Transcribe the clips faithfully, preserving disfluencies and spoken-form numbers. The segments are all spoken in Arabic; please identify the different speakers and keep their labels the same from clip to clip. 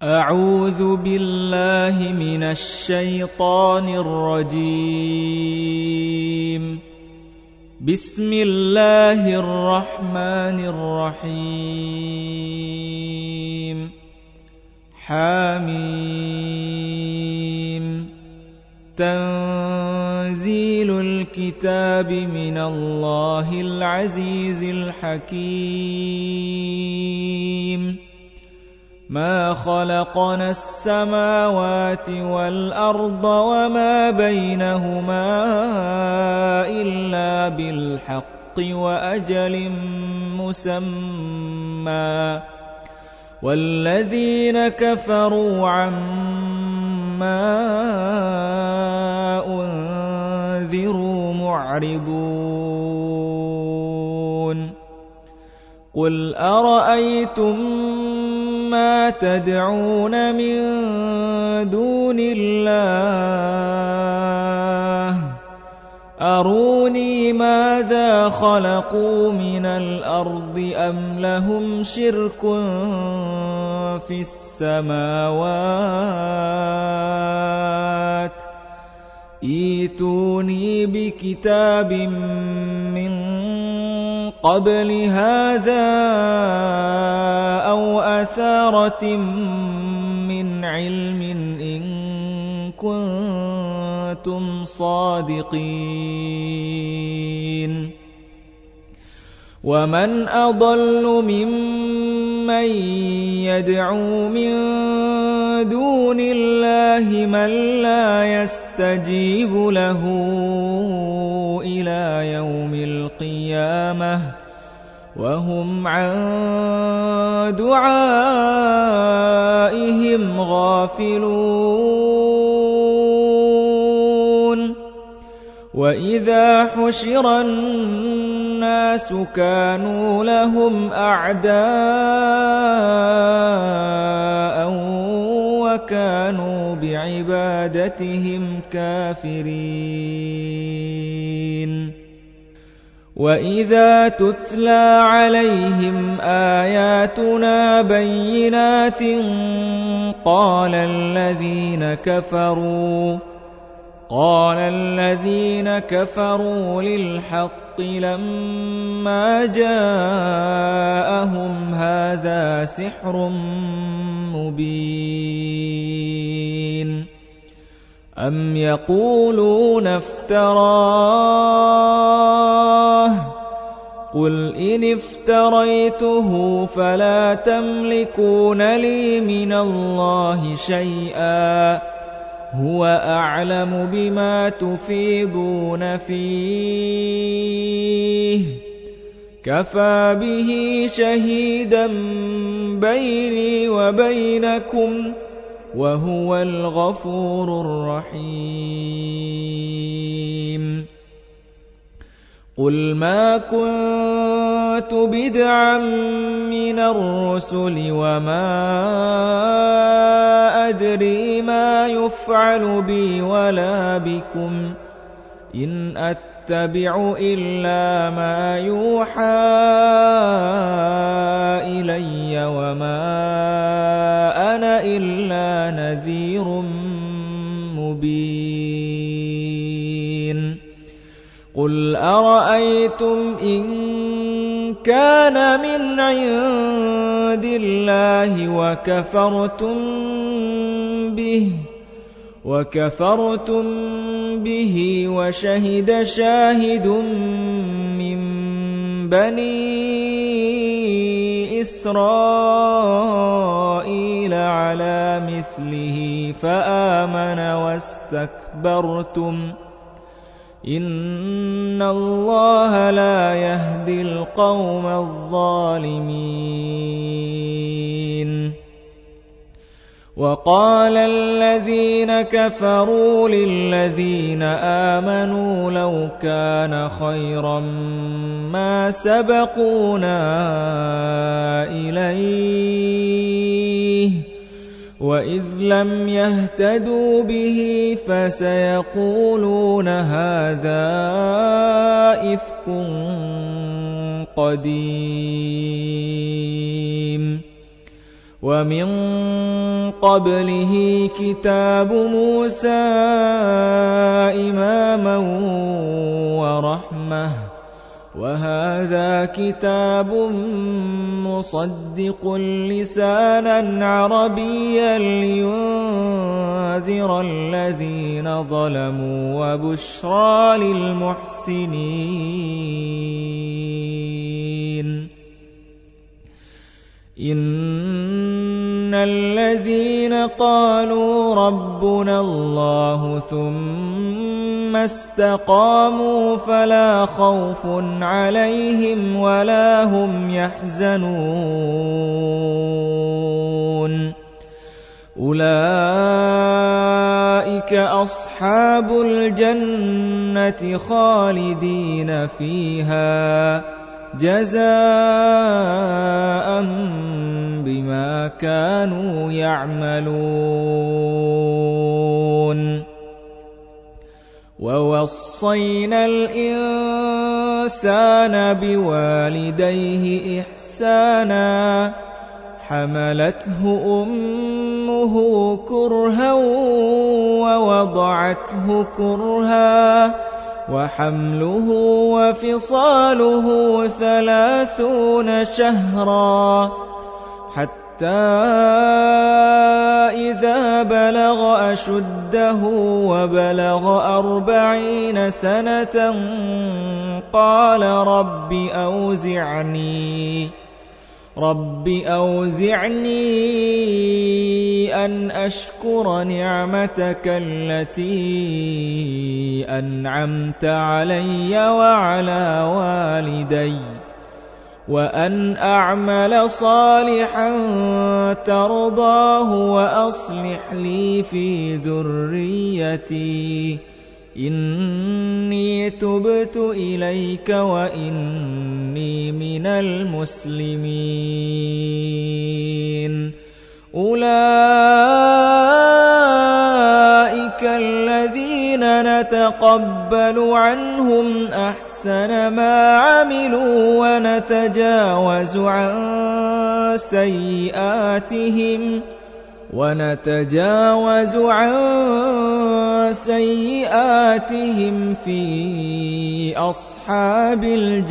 Speaker 1: أعوذ بالله من الشيطان الرجيم. بسم الله الرحمن الرحيم. حميم. تنزيل الكتاب من الله العزيز الحكيم. ما خلقنا السماوات والأرض وما بينهما إلا بالحق وأجل مسمى، والذين كفروا عما أنذروا معرضون. قل أرأيتم ما تدعون من دون الله أروني ماذا خلقوا من الأرض أم لهم شرك في السماوات ائتوني بكتاب من قبل هذا أو أثارة من علم إن كنتم صادقين. ومن أضل ممن يدعو من دون الله من لا يستجيب له إلى يوم القيامة وهم عن دعائهم غافلون. وإذا حشر الناس كانوا لهم أعداء وكانوا بعبادتهم كافرين. وإذا تتلى عليهم آياتنا بينات قال الذين كفروا قال الذين كفروا للحق لما جاءهم هذا سحر مبين. أم يقولون افتراه قل إن افتريته فلا تملكون لي من الله شيئا هو أعلم بما تفيضون فيه كفى به شهيدا بيني وبينكم وهو الغفور الرحيم. قل ما كنت بدعا من الرسل وما أدري ما يفعل بي ولا بكم إن أتبع إلا ما يوحى إلي وما أنا إلا نذير مبين. قل أرأيتم إن كان من عند الله وكفرتم به وكفرتم به وشهد شاهد من بني إسرائيل على مثله فآمن واستكبرتم إن الله لا يهدي القوم الظالمين. وقال الذين كفروا للذين آمنوا لو كان خيرا ما سبقونا إليه وإذ لم يهتدوا به فسيقولون هذا إفك قديم. ومن قبله كتاب موسى إماما ورحمة وهذا كتاب مصدق لسانا عربيا لينذر الذين ظلموا وبشرى للمحسنين إن الذين قالوا ربنا الله ثم استقاموا فلا خوف عليهم ولا هم يحزنون أولئك أصحاب الجنة خالدين فيها جزاء بما كانوا يعملون ووصينا الإنسان بوالديه إحسانا حملته أمه كرها ووضعته كرها وحمله وفصاله ثلاثون شهرا حتى إذا بلغ أشده وبلغ أربعين سنة قال رب أوزعني رب أوزعني أن أشكر نعمتك التي أنعمت علي وعلى والدي وأن أعمل صالحا ترضاه وأصلح لي في ذريتي إني تبت إليك وإني من المسلمين أولئك الذين نتقبل عنهم أحسن ما عملوا ونتجاوز عن سيئاتهم ونتجاوز عن سيئاتهم في أصحاب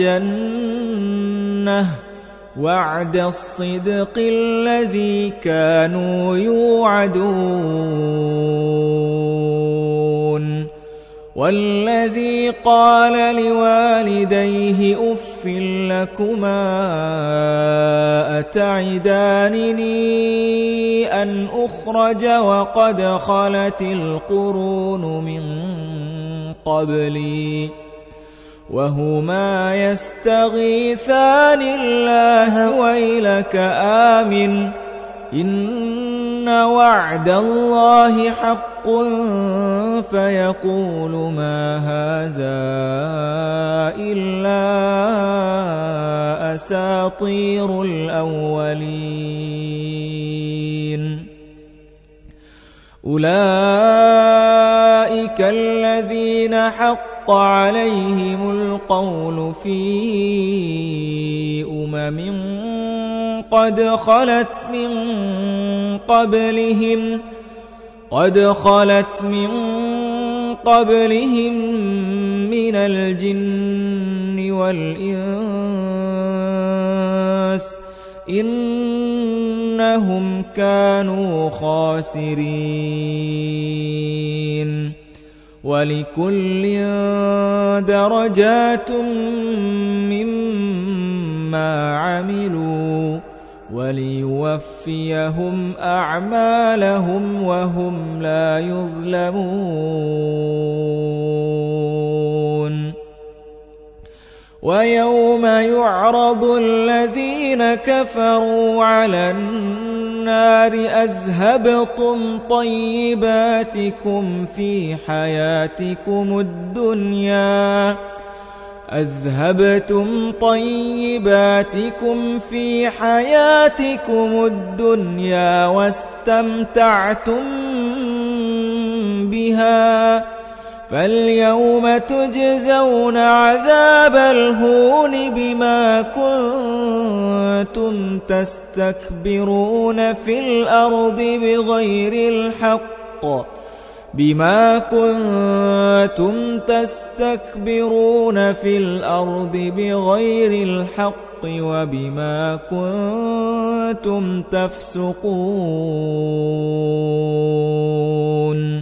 Speaker 1: الجنة وعد الصدق الذي كانوا يوعدون والذي قال لوالديه أف لكما أتعدانني أن أخرج وقد خلت القرون من قبلي وهما يستغيثان الله ويلك آمن إن وعد الله حق فيقول ما هذا إلا أساطير الأولين أولئك الذين حق عليهم القول في أمم قد خلت من قبلهم قد خلت من قبلهم من الجن والإنس إنهم كانوا خاسرين ولكل درجات مما عملوا وليوفيهم أعمالهم وهم لا يظلمون ويوم يعرض الذين كفروا على النار أذهبتم طيباتكم في حياتكم الدنيا أذهبتم طيباتكم في حياتكم الدنيا واستمتعتم بها فاليوم تجزون عذاب الهون بما كنتم تستكبرون في الأرض بغير الحق بما كنتم تستكبرون في الأرض بغير الحق وبما كنتم تفسقون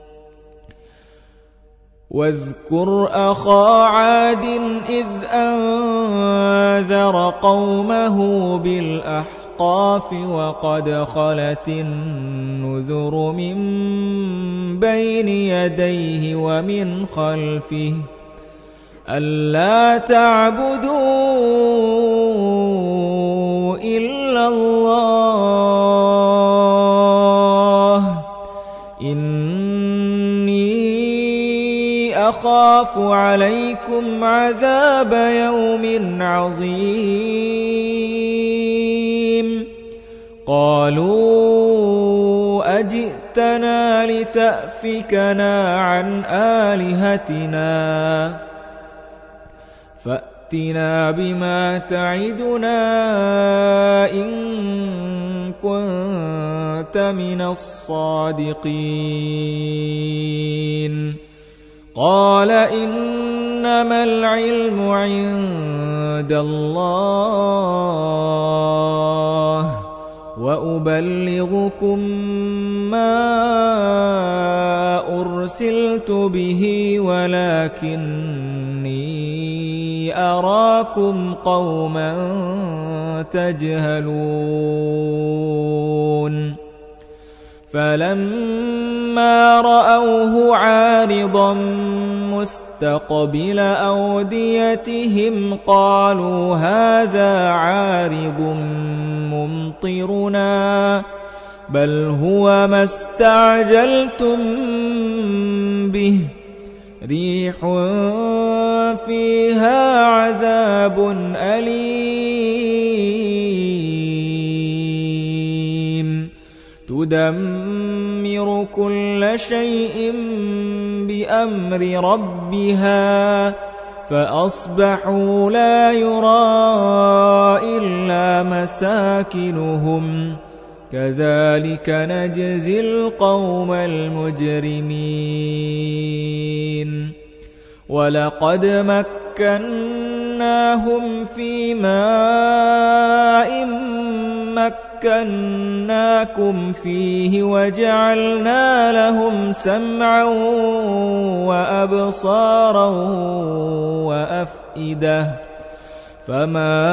Speaker 1: واذكر أخا عاد إذ أنذر قومه بالأحقاف وقد خلت النذر من بين يديه ومن خلفه ألا تعبدوا إلا الله إني أخاف عليكم عذاب يوم عظيم قالوا أجئتنا لتأفكنا عن آلهتنا فأتنا بما تعدنا إن كنت من الصادقين قال إنما العلم عند الله وأبلغكم ما أرسلت به ولكني أراكم قوما تجهلون فلما رأوه عارضا مستقبل أوديتهم قالوا هذا عارض ممطرنا بل هو ما استعجلتم به ريح فيها عذاب أليم تدمر كل شيء بأمر ربها فأصبحوا لا يرى إلا مساكنهم كذلك نجزي القوم المجرمين ولقد مكناهم في ماء مكناكم فيه وجعلنا لهم سمعا وأبصارا وأفئدة فما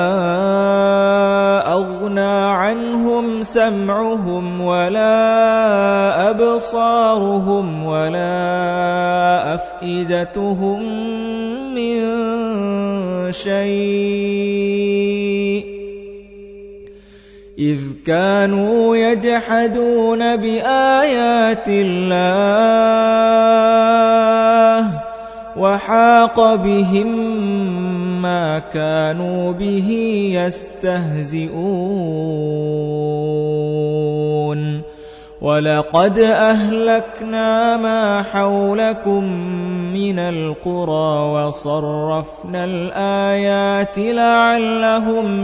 Speaker 1: أغنى عنهم سمعهم ولا أبصارهم ولا أفئدتهم من شيء إذ كانوا يجحدون بآيات الله وحاق بهم ما كانوا به يستهزئون ولقد أهلكنا ما حولكم من القرى وصرفنا الآيات لعلهم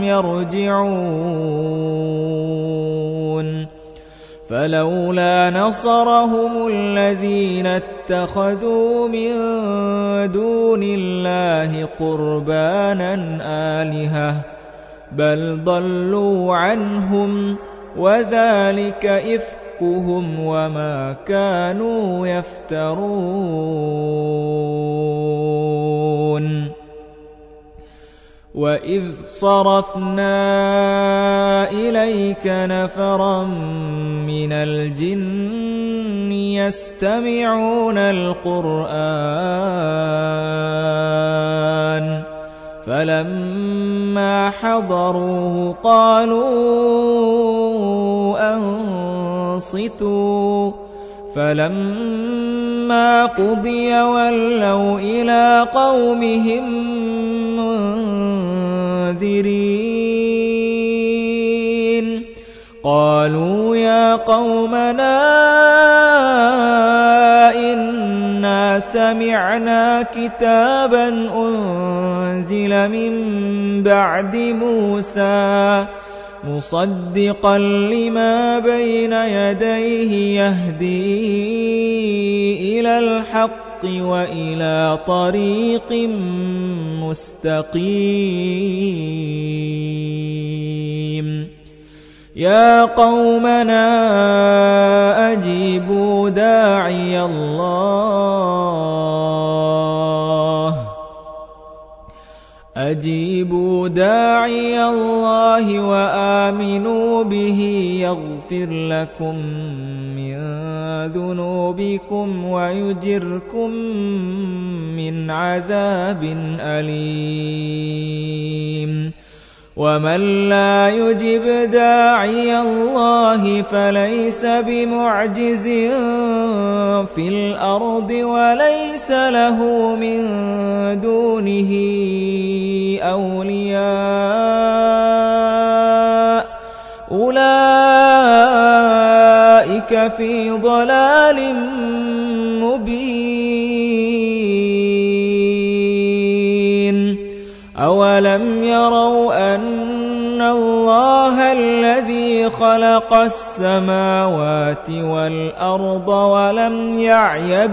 Speaker 1: يرجعون فلولا نصرهم الذين اتخذوا من دون الله قربانا آلهة بل ضلوا عنهم وذلك إفكهم وما كانوا يفترون وَإِذْ صَرَفْنَا إِلَيْكَ نَفَرًا مِنَ الْجِنِّ يَسْتَمِعُونَ الْقُرْآنَ فَلَمَّا حَضَرُوهُ قَالُوا أَنصِتُوا فَلَمَّا قُضِيَ وَلَّوْا إِلَى قَوْمِهِمْ منذرين قالوا يا قومنا إنا إِنَّا سَمِعْنَا كِتَابًا أُنزِلَ مِن بَعْدِ مُوسَىٰ مُصَدِّقًا لِّمَا بَيْنَ يَدَيْهِ يَهْدِي إِلَى الْحَقِّ وَإِلَى طَرِيقٍ مُّسْتَقِيمٍ يَا قَوْمَنَا أَجِيبُوا دَاعِيَ اللَّهِ أَجِيبُوا دَاعِيَ اللَّهِ وَآمِنُوا بِهِ يَغْفِرْ لَكُم مِّن ذُنُوبِكُمْ وَيُجِرْكُم مِّنْ عَذَابٍ أَلِيمٍ وَمَن لَّا يُجِبْ دَاعِيَ اللَّهِ فَلَيْسَ بِمُعْجِزٍ فِي الْأَرْضِ وَلَيْسَ لَهُ مِن دُونِهِ أَوْلِيَاءُ أُولَٰئِكَ فِي ضَلَالٍ مُّبِينٍ أَوَلَمْ يَرَوْا أَنَّ اللَّهَ الَّذِي خَلَقَ السَّمَاوَاتِ وَالْأَرْضَ وَلَمْ يَعْيَ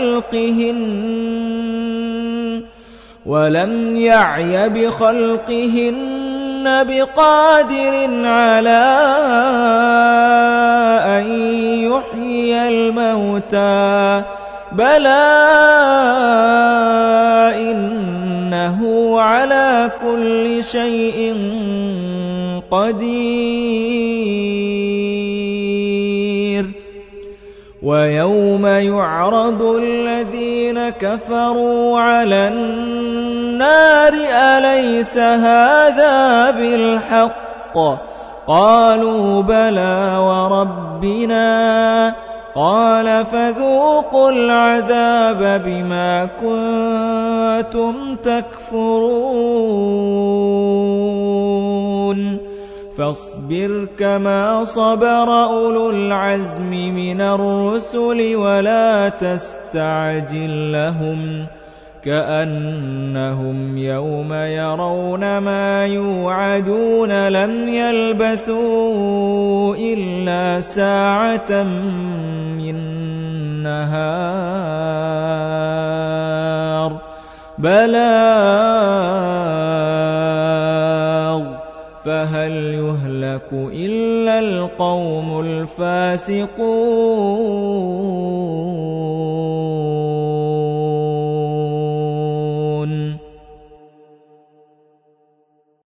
Speaker 1: بِخَلْقِهِنَّ وَلَمْ يَعْيَ بِخَلْقِهِنَّ بِقَادِرٍ عَلَىٰ أَن يُحْيِيَ الْمَوْتَىٰ بَلَىٰ إِنَّهُ عَلَىٰ كُلِّ شَيْءٍ قَدِيرٌ وَيَوْمَ يُعْرَضُ الَّذِينَ كَفَرُوا عَلَى النَّارِ أَلَيْسَ هَٰذَا بِالْحَقِّ قَالُوا بَلَىٰ وَرَبِّنَا قَالَ فَذُوقُوا الْعَذَابَ بِمَا كُنتُمْ تَكْفُرُونَ فاصبر كما صبر أولو العزم من الرسل ولا تستعجل لهم كأنهم يوم يرون ما يوعدون لم يلبثوا إلا ساعة من نهار بلاغ فهل يهلك إلا القوم الفاسقون